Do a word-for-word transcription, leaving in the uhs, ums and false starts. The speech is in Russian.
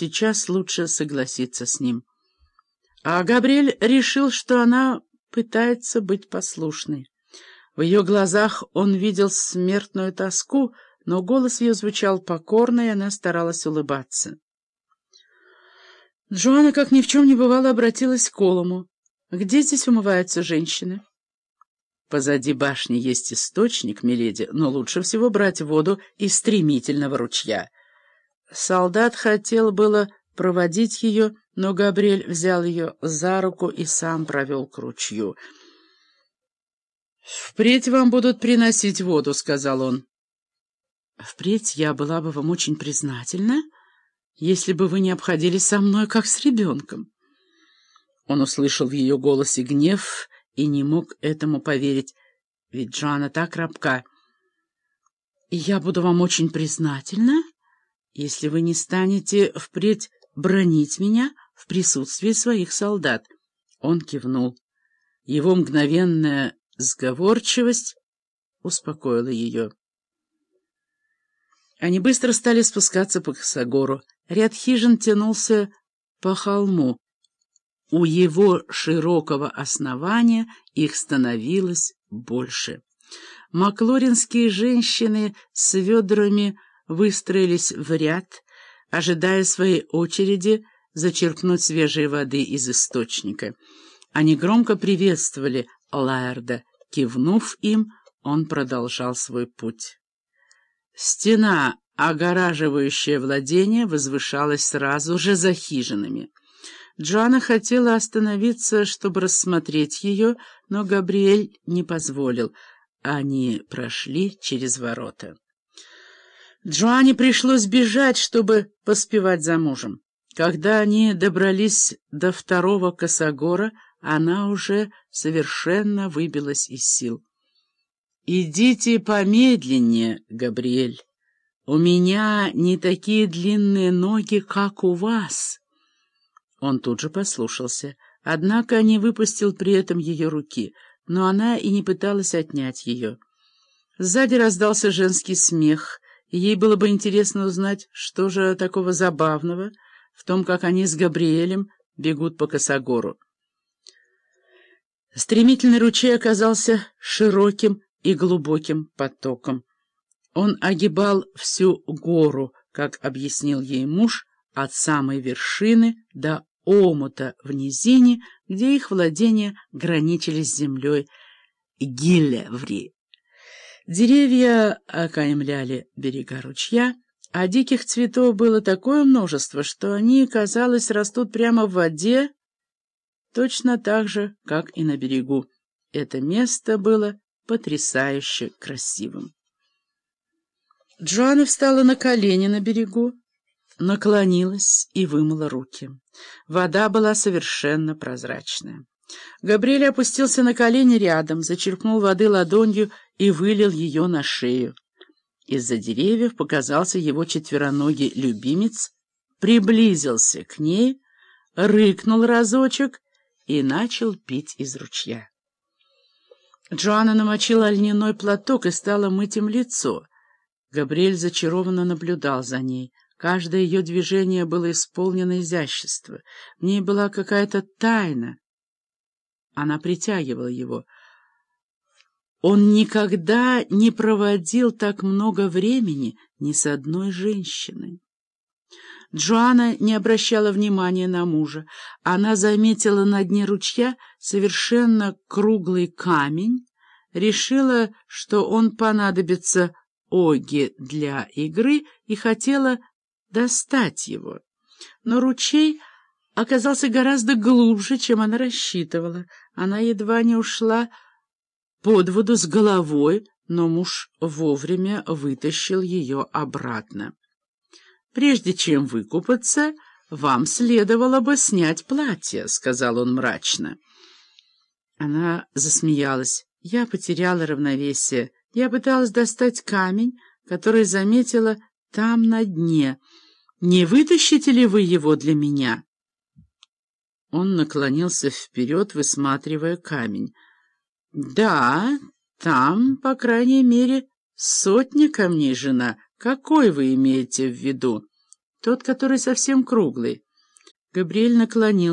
сейчас лучше согласиться с ним. А Габриэль решил, что она пытается быть послушной. В ее глазах он видел смертную тоску, но голос ее звучал покорно, и она старалась улыбаться. Джоанна, как ни в чем не бывало, обратилась к Колуму. «Где здесь умываются женщины?» «Позади башни есть источник, миледи, но лучше всего брать воду из стремительного ручья». Солдат хотел было проводить ее, но Габриэль взял ее за руку и сам провел к ручью. «Впредь вам будут приносить воду», — сказал он. «Впредь я была бы вам очень признательна, если бы вы не обходились со мной, как с ребенком». Он услышал в ее голосе гнев и не мог этому поверить, ведь Джоанна так робка. «И я буду вам очень признательна, если вы не станете впредь бранить меня в присутствии своих солдат». Он кивнул. Его мгновенная сговорчивость успокоила ее. Они быстро стали спускаться по косогору. Ряд хижин тянулся по холму. У его широкого основания их становилось больше. Маклоринские женщины с ведрами выстроились в ряд, ожидая своей очереди зачерпнуть свежей воды из источника. Они громко приветствовали Лаэрда. Кивнув им, он продолжал свой путь. Стена, огораживающая владение, возвышалась сразу же за хижинами. Джоанна хотела остановиться, чтобы рассмотреть ее, но Габриэль не позволил. Они прошли через ворота. Джоанне пришлось бежать, чтобы поспевать за мужем. Когда они добрались до второго косогора, она уже совершенно выбилась из сил. «Идите помедленнее, Габриэль. У меня не такие длинные ноги, как у вас». Он тут же послушался, однако не выпустил при этом ее руки, но она и не пыталась отнять ее. Сзади раздался женский смех, и ей было бы интересно узнать, что же такого забавного в том, как они с Габриэлем бегут по косогору. Стремительный ручей оказался широким и глубоким потоком. Он огибал всю гору, как объяснил ей муж, от самой вершины до омута в низине, где их владения граничили с землей Гиллеври. Деревья окаймляли берега ручья, а диких цветов было такое множество, что они, казалось, растут прямо в воде, точно так же, как и на берегу. Это место было потрясающе красивым. Джоанна встала на колени на берегу, наклонилась и вымыла руки. Вода была совершенно прозрачная. Габриэль опустился на колени рядом, зачерпнул воды ладонью и вылил ее на шею. Из-за деревьев показался его четвероногий любимец, приблизился к ней, рыкнул разочек и начал пить из ручья. Джоанна намочила льняной платок и стала мыть им лицо. Габриэль зачарованно наблюдал за ней. Каждое ее движение было исполнено изящества. В ней была какая-то тайна. Она притягивала его. Он никогда не проводил так много времени ни с одной женщиной. Джоанна не обращала внимания на мужа. Она заметила на дне ручья совершенно круглый камень, решила, что он понадобится Оге для игры, и хотела достать его. Но ручей оказался гораздо глубже, чем она рассчитывала. Она едва не ушла под воду с головой, но муж вовремя вытащил ее обратно. «Прежде чем выкупаться, вам следовало бы снять платье», — сказал он мрачно. Она засмеялась. «Я потеряла равновесие. Я пыталась достать камень, который заметила там на дне. Не вытащите ли вы его для меня?» Он наклонился вперед, высматривая камень. «Да, там, по крайней мере, сотня камней, жена. Какой вы имеете в виду?» Тот, который совсем круглый. Габриэль наклонился.